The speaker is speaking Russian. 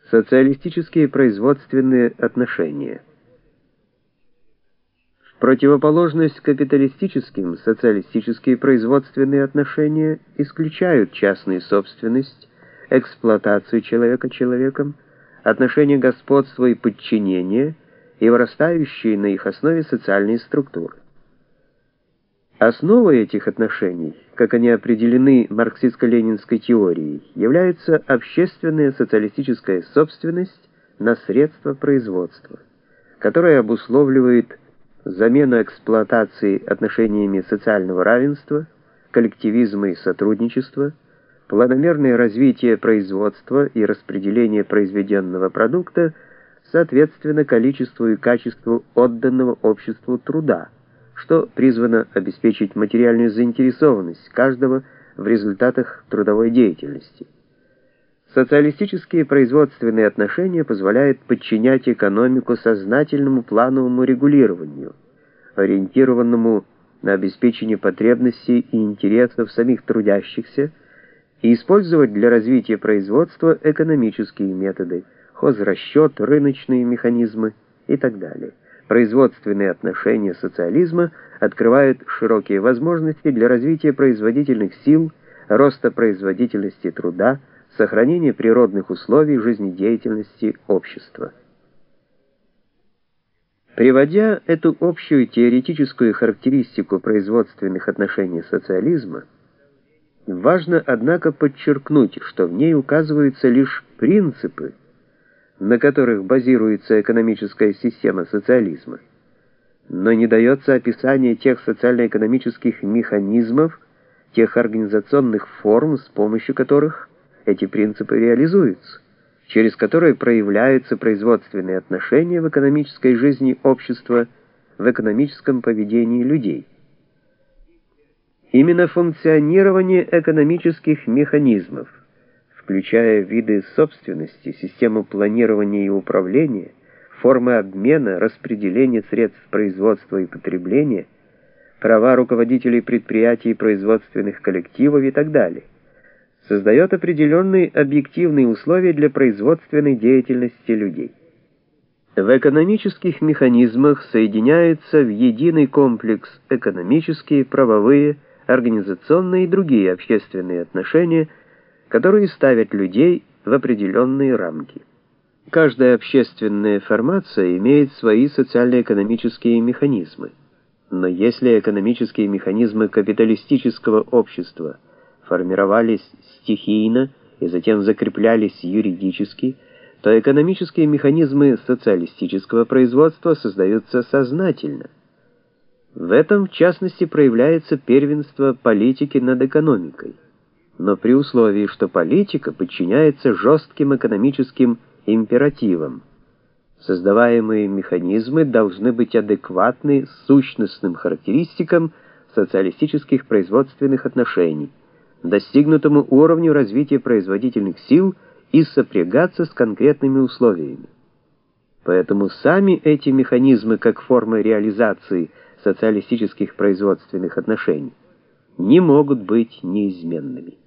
Социалистические производственные отношения. В противоположность капиталистическим, социалистические производственные отношения исключают частную собственность, эксплуатацию человека человеком, отношения господства и подчинения и вырастающие на их основе социальные структуры. Основой этих отношений, как они определены марксистско-ленинской теорией, является общественная социалистическая собственность на средства производства, которая обусловливает замену эксплуатации отношениями социального равенства, коллективизма и сотрудничества, планомерное развитие производства и распределение произведенного продукта соответственно количеству и качеству отданного обществу труда, что призвано обеспечить материальную заинтересованность каждого в результатах трудовой деятельности. Социалистические производственные отношения позволяют подчинять экономику сознательному плановому регулированию, ориентированному на обеспечение потребностей и интересов самих трудящихся, и использовать для развития производства экономические методы, хозрасчет, рыночные механизмы и так далее. Производственные отношения социализма открывают широкие возможности для развития производительных сил, роста производительности труда, сохранения природных условий жизнедеятельности общества. Приводя эту общую теоретическую характеристику производственных отношений социализма, важно, однако, подчеркнуть, что в ней указываются лишь принципы, на которых базируется экономическая система социализма, но не дается описание тех социально-экономических механизмов, тех организационных форм, с помощью которых эти принципы реализуются, через которые проявляются производственные отношения в экономической жизни общества, в экономическом поведении людей. Именно функционирование экономических механизмов, включая виды собственности, систему планирования и управления, формы обмена, распределения средств производства и потребления, права руководителей предприятий и производственных коллективов и так далее, создает определенные объективные условия для производственной деятельности людей. В экономических механизмах соединяются в единый комплекс экономические, правовые, организационные и другие общественные отношения, которые ставят людей в определенные рамки. Каждая общественная формация имеет свои социально-экономические механизмы. Но если экономические механизмы капиталистического общества формировались стихийно и затем закреплялись юридически, то экономические механизмы социалистического производства создаются сознательно. В этом, в частности, проявляется первенство политики над экономикой, но при условии, что политика подчиняется жестким экономическим императивам. Создаваемые механизмы должны быть адекватны сущностным характеристикам социалистических производственных отношений, достигнутому уровню развития производительных сил и сопрягаться с конкретными условиями. Поэтому сами эти механизмы, как формы реализации социалистических производственных отношений, не могут быть неизменными.